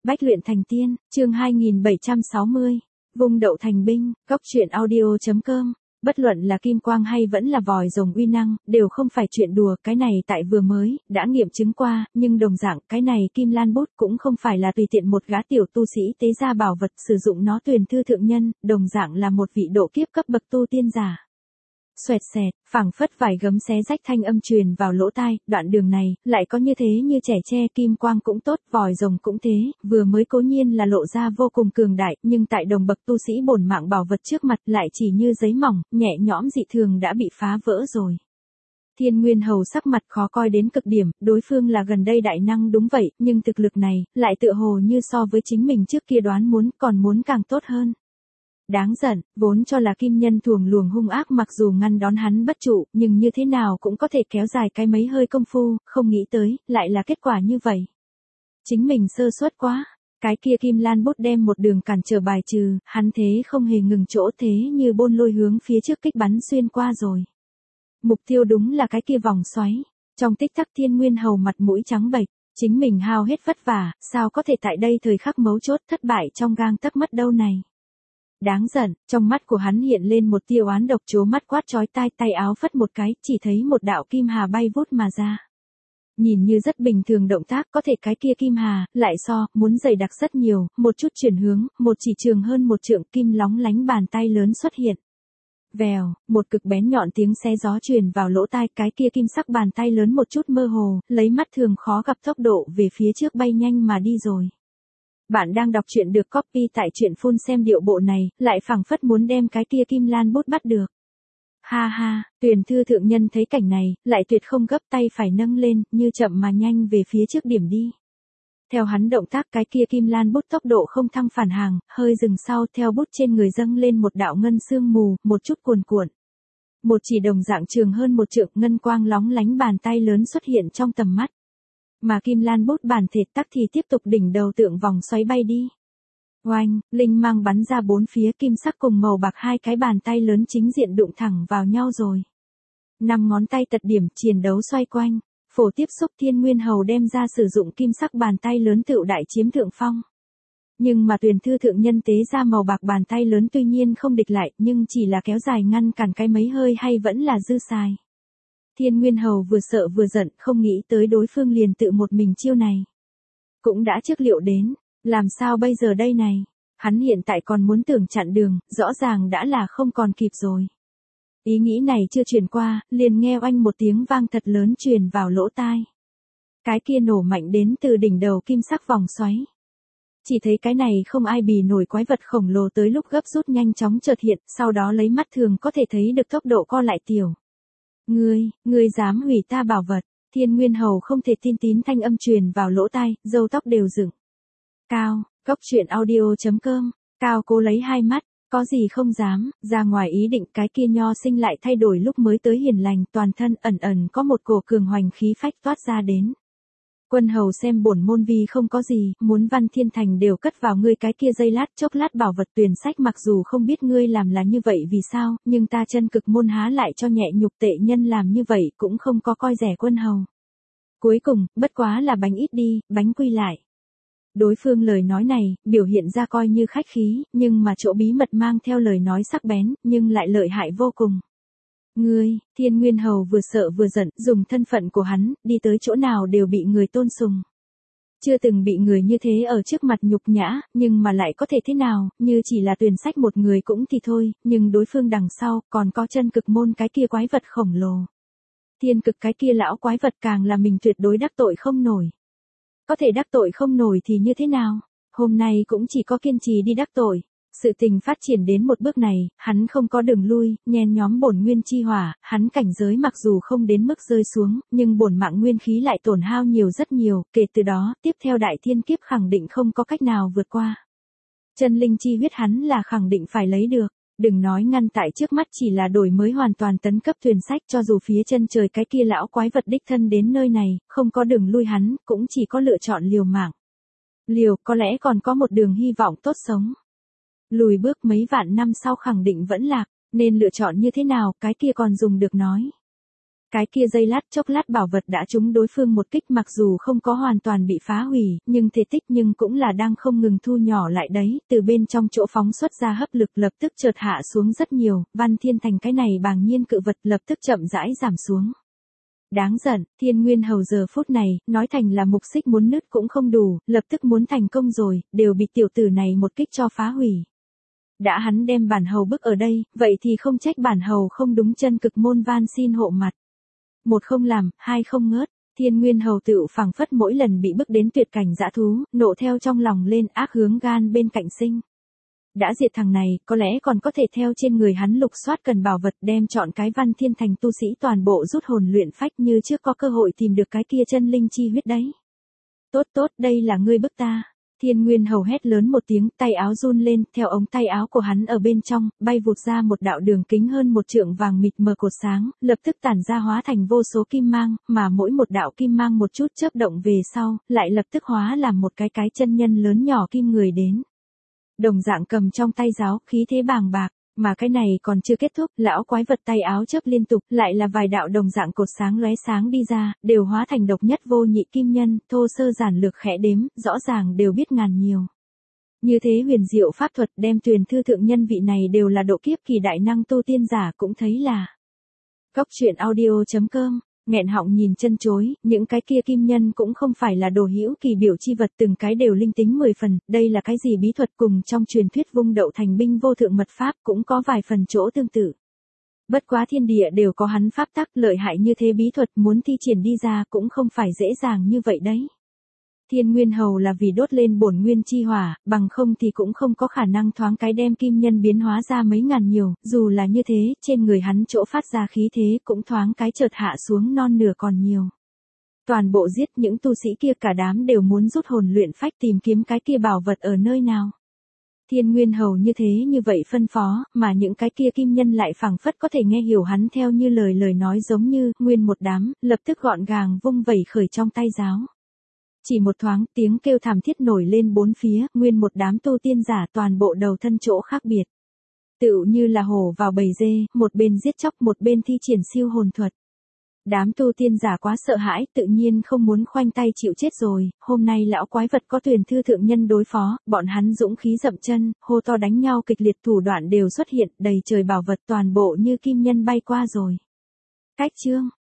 Bách luyện thành tiên, chương 2760. Vung đậu thành binh, góc truyện audio.com. Bất luận là kim quang hay vẫn là vòi rồng uy năng, đều không phải chuyện đùa, cái này tại vừa mới, đã nghiệm chứng qua, nhưng đồng dạng, cái này kim lan bút cũng không phải là tùy tiện một gã tiểu tu sĩ tế ra bảo vật sử dụng nó tuyển thư thượng nhân, đồng dạng là một vị độ kiếp cấp bậc tu tiên giả. Xoẹt xẹt, phảng phất vài gấm xé rách thanh âm truyền vào lỗ tai, đoạn đường này, lại có như thế như trẻ tre, kim quang cũng tốt, vòi rồng cũng thế, vừa mới cố nhiên là lộ ra vô cùng cường đại, nhưng tại đồng bậc tu sĩ bổn mạng bảo vật trước mặt lại chỉ như giấy mỏng, nhẹ nhõm dị thường đã bị phá vỡ rồi. Thiên Nguyên Hầu sắc mặt khó coi đến cực điểm, đối phương là gần đây đại năng đúng vậy, nhưng thực lực này, lại tựa hồ như so với chính mình trước kia đoán còn muốn càng tốt hơn. Đáng giận, vốn cho là kim nhân thuồng luồng hung ác mặc dù ngăn đón hắn bất trụ, nhưng như thế nào cũng có thể kéo dài cái mấy hơi công phu, không nghĩ tới, lại là kết quả như vậy. Chính mình sơ suất quá, cái kia kim lan bút đem một đường cản trở bài trừ, hắn thế không hề ngừng chỗ thế như bôn lôi hướng phía trước kích bắn xuyên qua rồi. Mục tiêu đúng là cái kia vòng xoáy, trong tích tắc Thiên Nguyên Hầu mặt mũi trắng bệch, chính mình hao hết vất vả, sao có thể tại đây thời khắc mấu chốt thất bại trong gang tấc mất đâu này. Đáng giận, trong mắt của hắn hiện lên một tia oán độc, trố mắt quát chói tai, tay áo phất một cái, chỉ thấy một đạo kim hà bay vút mà ra. Nhìn như rất bình thường động tác, có thể cái kia kim hà, lại muốn dày đặc rất nhiều, một chút chuyển hướng, một chỉ trường hơn một trượng, kim lóng lánh bàn tay lớn xuất hiện. Vèo, một cực bén nhọn tiếng xé gió truyền vào lỗ tai, cái kia kim sắc bàn tay lớn một chút mơ hồ, lấy mắt thường khó gặp tốc độ về phía trước bay nhanh mà đi rồi. Bạn đang đọc truyện được copy tại truyện phun xem điệu bộ này, lại phảng phất muốn đem cái kia kim lan bút bắt được. Ha ha, Tuyền thư thượng nhân thấy cảnh này, lại tuyệt không gấp, tay phải nâng lên, như chậm mà nhanh về phía trước điểm đi. Theo hắn động tác, cái kia kim lan bút tốc độ không thăng phản hàng, hơi dừng sau, theo bút trên người dâng lên một đạo ngân sương mù, một chút cuồn cuộn. Một chỉ đồng dạng trường hơn một trượng, ngân quang lóng lánh bàn tay lớn xuất hiện trong tầm mắt. Mà kim lan bút bản thể tắc thì tiếp tục đỉnh đầu tượng vòng xoáy bay đi. Oanh, linh mang bắn ra bốn phía, kim sắc cùng màu bạc hai cái bàn tay lớn chính diện đụng thẳng vào nhau rồi. 5 ngón tay tật điểm, chiến đấu xoay quanh, phổ tiếp xúc. Thiên Nguyên Hầu đem ra sử dụng kim sắc bàn tay lớn tựu đại chiếm thượng phong. Nhưng mà Tuyền thư thượng nhân tế ra màu bạc bàn tay lớn tuy nhiên không địch lại, nhưng chỉ là kéo dài ngăn cản cái mấy hơi hay vẫn là dư xài. Thiên Nguyên Hầu vừa sợ vừa giận, không nghĩ tới đối phương liền tự một mình chiêu này. Cũng đã trước liệu đến, làm sao bây giờ đây này? Hắn hiện tại còn muốn tưởng chặn đường, rõ ràng đã là không còn kịp rồi. Ý nghĩ này chưa truyền qua, liền nghe oanh một tiếng vang thật lớn truyền vào lỗ tai. Cái kia nổ mạnh đến từ đỉnh đầu kim sắc vòng xoáy. Chỉ thấy cái này không ai bì nổi quái vật khổng lồ tới lúc gấp rút nhanh chóng chợt hiện, sau đó lấy mắt thường có thể thấy được tốc độ co lại tiểu. Ngươi dám hủy ta bảo vật? Thiên Nguyên Hầu không thể tin tín thanh âm truyền vào lỗ tai, râu tóc đều dựng. Cao, góc truyện audio.com, Cao cố lấy hai mắt, có gì không dám, ra ngoài ý định, cái kia nho sinh lại thay đổi lúc mới tới hiền lành, toàn thân ẩn có một cổ cường hoành khí phách toát ra đến. Quân hầu xem bổn môn vi không có gì, muốn Văn Thiên Thành đều cất vào ngươi cái kia dây lát chốc lát bảo vật tuyển sách, mặc dù không biết ngươi làm là như vậy vì sao, nhưng ta chân cực môn há lại cho nhẹ nhục tệ nhân làm như vậy, cũng không có coi rẻ quân hầu. Cuối cùng, bất quá là bánh ít đi, bánh quy lại. Đối phương lời nói này, biểu hiện ra coi như khách khí, nhưng mà chỗ bí mật mang theo lời nói sắc bén, nhưng lại lợi hại vô cùng. Thiên Nguyên Hầu vừa sợ vừa giận, dùng thân phận của hắn, đi tới chỗ nào đều bị người tôn sùng. Chưa từng bị người như thế ở trước mặt nhục nhã, nhưng mà lại có thể thế nào, như chỉ là tuyển sách một người cũng thì thôi, nhưng đối phương đằng sau, còn có chân cực môn cái kia quái vật khổng lồ. Thiên cực cái kia lão quái vật càng là mình tuyệt đối đắc tội không nổi. Có thể đắc tội không nổi thì như thế nào? Hôm nay cũng chỉ có kiên trì đi đắc tội. Sự tình phát triển đến một bước này, hắn không có đường lui, nhen nhóm bổn nguyên chi hỏa, hắn cảnh giới mặc dù không đến mức rơi xuống, nhưng bổn mạng nguyên khí lại tổn hao nhiều rất nhiều, kể từ đó, tiếp theo đại thiên kiếp khẳng định không có cách nào vượt qua. Chân linh chi huyết hắn là khẳng định phải lấy được, đừng nói ngăn tại trước mắt, chỉ là đổi mới hoàn toàn tấn cấp thuyền sách, cho dù phía chân trời cái kia lão quái vật đích thân đến nơi này, không có đường lui hắn, cũng chỉ có lựa chọn liều mạng. Liều, có lẽ còn có một đường hy vọng tốt sống. Lùi bước mấy vạn năm sau khẳng định vẫn lạc, nên lựa chọn như thế nào, cái kia còn dùng được nói. Cái kia giây lát chốc lát bảo vật đã trúng đối phương một kích, mặc dù không có hoàn toàn bị phá hủy, nhưng thể tích nhưng cũng là đang không ngừng thu nhỏ lại đấy, từ bên trong chỗ phóng xuất ra hấp lực lập tức chợt hạ xuống rất nhiều, Văn Thiên Thành cái này bàng nhiên cự vật lập tức chậm rãi giảm xuống. Đáng giận, Thiên Nguyên Hầu giờ phút này, nói thành là mục xích muốn nứt cũng không đủ, lập tức muốn thành công rồi, đều bị tiểu tử này một kích cho phá hủy. Đã hắn đem bản hầu bức ở đây, vậy thì không trách bản hầu không đúng chân cực môn van xin hộ mặt. Một không làm, hai không ngớt, Thiên Nguyên Hầu tựu phảng phất mỗi lần bị bức đến tuyệt cảnh dã thú, nộ theo trong lòng lên ác hướng gan bên cạnh sinh. Đã diệt thằng này, có lẽ còn có thể theo trên người hắn lục soát cần bảo vật đem chọn cái Văn Thiên Thành tu sĩ toàn bộ rút hồn luyện phách như trước có cơ hội tìm được cái kia chân linh chi huyết đấy. Tốt tốt, đây là ngươi bức ta. Thiên Nguyên Hầu hét lớn một tiếng, tay áo run lên, theo ống tay áo của hắn ở bên trong, bay vụt ra một đạo đường kính hơn một trượng vàng mịt mờ cột sáng, lập tức tản ra hóa thành vô số kim mang, mà mỗi một đạo kim mang một chút chớp động về sau, lại lập tức hóa làm một cái chân nhân lớn nhỏ kim người đến. Đồng dạng cầm trong tay giáo, khí thế bàng bạc, mà cái này còn chưa kết thúc, lão quái vật tay áo chớp liên tục, lại là vài đạo đồng dạng cột sáng lóe sáng đi ra, đều hóa thành độc nhất vô nhị kim nhân, thô sơ giản lược khẽ đếm, rõ ràng đều biết ngàn nhiều. Như thế huyền diệu pháp thuật đem Tuyền Thư thượng nhân vị này đều là độ kiếp kỳ đại năng tu tiên giả cũng thấy là. Góc truyện audio.com nghẹn họng nhìn chân chối, những cái kia kim nhân cũng không phải là đồ hữu kỳ biểu chi vật, từng cái đều linh tính 10 phần, đây là cái gì bí thuật cùng trong truyền thuyết vung đậu thành binh vô thượng mật pháp cũng có vài phần chỗ tương tự. Bất quá thiên địa đều có hắn pháp tắc, lợi hại như thế bí thuật muốn thi triển đi ra cũng không phải dễ dàng như vậy đấy. Thiên Nguyên Hầu là vì đốt lên bổn nguyên chi hỏa, bằng không thì cũng không có khả năng thoáng cái đem kim nhân biến hóa ra mấy ngàn nhiều, dù là như thế, trên người hắn chỗ phát ra khí thế cũng thoáng cái chợt hạ xuống non nửa còn nhiều. Toàn bộ giết những tu sĩ kia cả đám đều muốn rút hồn luyện phách tìm kiếm cái kia bảo vật ở nơi nào. Thiên Nguyên Hầu như thế như vậy phân phó, mà những cái kia kim nhân lại phảng phất có thể nghe hiểu hắn theo như lời nói giống như, nguyên một đám, lập tức gọn gàng vung vẩy khởi trong tay giáo. Chỉ một thoáng, tiếng kêu thảm thiết nổi lên bốn phía, nguyên một đám tu tiên giả toàn bộ đầu thân chỗ khác biệt. Tựu như là hổ vào bầy dê, một bên giết chóc một bên thi triển siêu hồn thuật. Đám tu tiên giả quá sợ hãi, tự nhiên không muốn khoanh tay chịu chết rồi, hôm nay lão quái vật có Tuyền Thư thượng nhân đối phó, bọn hắn dũng khí dậm chân, hô to đánh nhau kịch liệt, thủ đoạn đều xuất hiện, đầy trời bảo vật toàn bộ như kim nhân bay qua rồi. Cách chương